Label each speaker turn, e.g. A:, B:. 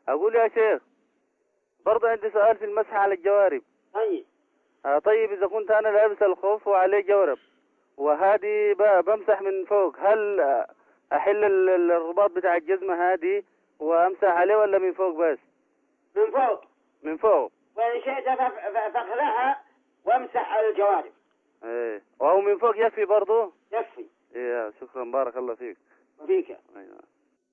A: أقول يا شيخ، برضه عندي سؤال في المسح على الجوارب.
B: طيب.
A: طيب إذا كنت أنا لابس الخوف وعليه جورب وهادي بمسح من فوق، هل أحل الرباط بتاع الجزمة هادي وأمسح عليه ولا من فوق بس؟
B: من فوق.
A: من فوق.
B: وإن شئت فاخلعها وامسح على الجوارب.
A: إيه، وهو من فوق يكفي برضه؟
B: يكفي.
A: إيه، شكرا، بارك الله فيك.
B: وفيك.
A: أيوة.